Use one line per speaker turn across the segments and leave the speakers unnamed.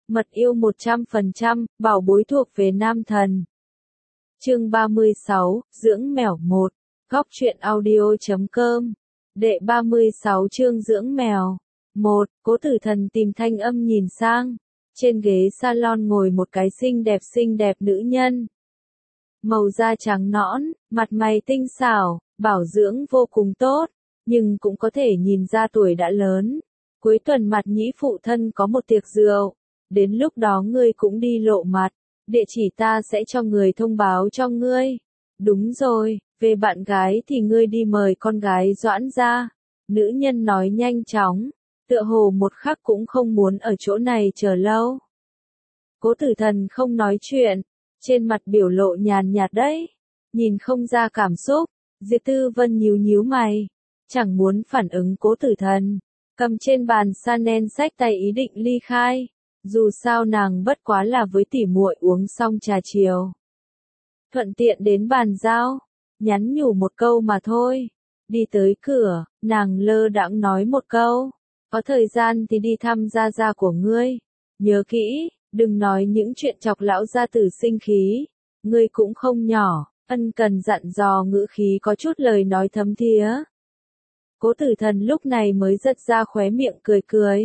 Mật yêu 100%, bảo bối thuộc về nam thần. Chương 36, dưỡng mèo 1, góc truyện audio.com. Đệ 36 chương dưỡng mèo. 1, Cố Tử Thần tìm Thanh Âm nhìn sang. Trên ghế salon ngồi một cái xinh đẹp nữ nhân. Màu da trắng nõn, mặt mày tinh xảo, bảo dưỡng vô cùng tốt, nhưng cũng có thể nhìn ra tuổi đã lớn. Cuối tuần mặt nhĩ phụ thân có một tiệc rượu, đến lúc đó ngươi cũng đi lộ mặt, địa chỉ ta sẽ cho người thông báo cho ngươi. Đúng rồi, về bạn gái thì ngươi đi mời con gái Doãn ra. Nữ nhân nói nhanh chóng, tựa hồ một khắc cũng không muốn ở chỗ này chờ lâu. Cố Tử Thần không nói chuyện, trên mặt biểu lộ nhàn nhạt đấy, nhìn không ra cảm xúc. Diệp Tư Vân nhíu mày, chẳng muốn phản ứng Cố Tử Thần, cầm trên bàn Chanel xách tay ý định ly khai. Dù sao nàng bất quá là với tỉ muội uống xong trà chiều, thuận tiện đến bàn giao, nhắn nhủ một câu mà thôi. Đi tới cửa, nàng lơ đãng nói một câu, có thời gian thì đi thăm gia gia của ngươi, nhớ kỹ, đừng nói những chuyện chọc lão gia tử sinh khí, ngươi cũng không nhỏ. Ân cần dặn dò, ngữ khí có chút lời nói thấm thía. Cố Tử Thần lúc này mới giật ra khóe miệng cười.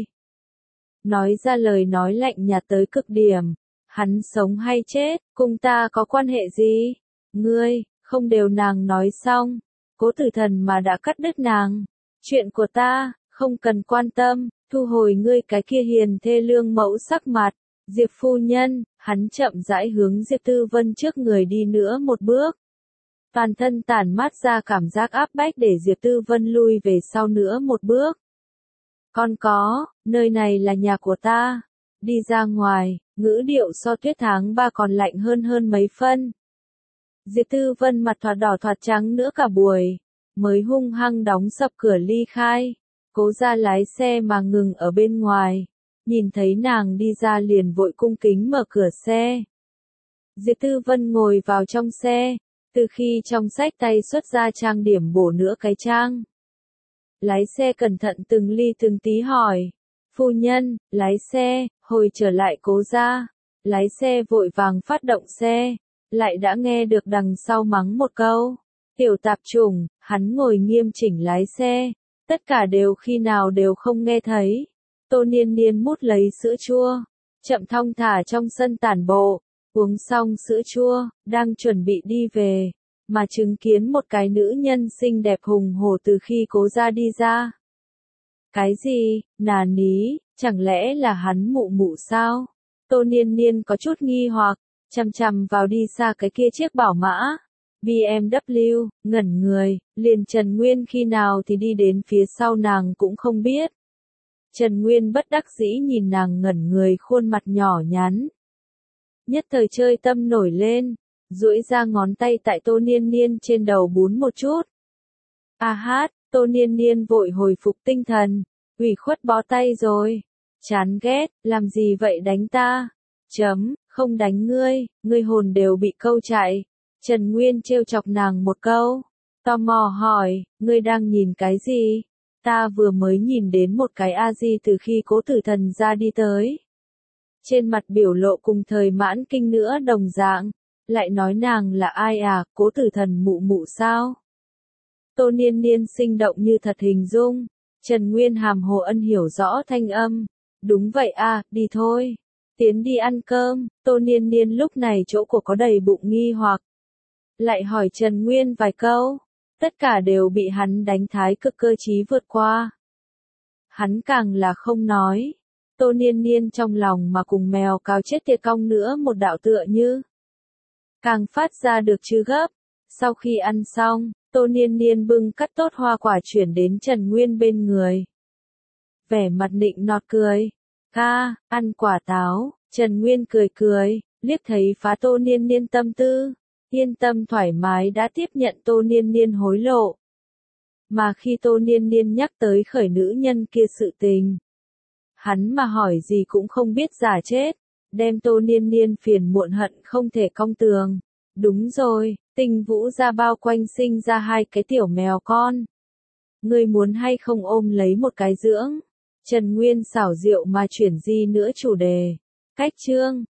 Nói ra lời nói lạnh nhạt tới cực điểm. Hắn sống hay chết, cùng ta có quan hệ gì? Ngươi, không đều nàng nói xong. Cố Tử Thần mà đã cắt đứt nàng. Chuyện của ta, không cần quan tâm, thu hồi ngươi cái kia hiền thê lương mẫu sắc mặt. Diệp phu nhân, hắn chậm rãi hướng Diệp Tư Vân trước người đi nữa một bước. Toàn thân tản mát ra cảm giác áp bách để Diệp Tư Vân lui về sau nữa một bước. Còn có, nơi này là nhà của ta. Đi ra ngoài, ngữ điệu so tuyết tháng 3 còn lạnh hơn mấy phân. Diệp Tư Vân mặt thoạt đỏ thoạt trắng nữa cả buổi, mới hung hăng đóng sập cửa ly khai. Cố ra lái xe mà ngừng ở bên ngoài. Nhìn thấy nàng đi ra liền vội cung kính mở cửa xe. Diệp Tư Vân ngồi vào trong xe, từ khi trong xách tay xuất ra trang điểm bổ nữa cái trang. Lái xe cẩn thận từng ly từng tí hỏi, phu nhân, lái xe, hồi trở lại Cố ra. Lái xe vội vàng phát động xe, lại đã nghe được đằng sau mắng một câu, tiểu tạp chủng. Hắn ngồi nghiêm chỉnh lái xe, tất cả đều khi nào đều không nghe thấy. Tô Niên Niên mút lấy sữa chua, chậm thong thả trong sân tản bộ, uống xong sữa chua, đang chuẩn bị đi về, mà chứng kiến một cái nữ nhân xinh đẹp hùng hổ từ khi Cố ra đi ra. Cái gì, nà ní, chẳng lẽ là hắn mụ sao? Tô Niên Niên có chút nghi hoặc, chằm vào đi xa cái kia chiếc bảo mã BMW, ngẩn người, liền Trần Nguyên khi nào thì đi đến phía sau nàng cũng không biết. Trần Nguyên bất đắc dĩ nhìn nàng ngẩn người khuôn mặt nhỏ nhắn. Nhất thời chơi tâm nổi lên, duỗi ra ngón tay tại Tô Niên Niên trên đầu bún một chút. A hát, Tô Niên Niên vội hồi phục tinh thần, ủy khuất bó tay rồi. Chán ghét, làm gì vậy đánh ta? Không đánh ngươi, ngươi hồn đều bị câu chạy. Trần Nguyên trêu chọc nàng một câu, tò mò hỏi, ngươi đang nhìn cái gì? Ta vừa mới nhìn đến một cái A-di từ khi Cố Tử Thần ra đi tới. Trên mặt biểu lộ cùng thời mãn kinh nữa đồng dạng, lại nói nàng là ai à, Cố Tử Thần mụ sao? Tô Niên Niên sinh động như thật hình dung, Trần Nguyên hàm hồ ân hiểu rõ thanh âm, đúng vậy à, đi thôi, tiến đi ăn cơm. Tô Niên Niên lúc này chỗ của có đầy bụng nghi hoặc, lại hỏi Trần Nguyên vài câu. Tất cả đều bị hắn đánh thái cực cơ trí vượt qua. Hắn càng là không nói. Tô Niên Niên trong lòng mà cùng mèo cao chết tiệt cong nữa một đạo tựa như. Càng phát ra được chứ gấp. Sau khi ăn xong, Tô Niên Niên bưng cắt tốt hoa quả chuyển đến Trần Nguyên bên người. Vẻ mặt nịnh nọt cười. Ca, ăn quả táo. Trần Nguyên cười, liếc thấy phá Tô Niên Niên tâm tư. Yên tâm thoải mái đã tiếp nhận Tô Niên Niên hối lộ. Mà khi Tô Niên Niên nhắc tới khởi nữ nhân kia sự tình, hắn mà hỏi gì cũng không biết giả chết, đem Tô Niên Niên phiền muộn hận không thể cong tường. Đúng rồi, Tình Vũ ra bao quanh sinh ra hai cái tiểu mèo con. Ngươi muốn hay không ôm lấy một cái dưỡng? Trần Nguyên xảo diệu mà chuyển di nữa chủ đề. Cách chương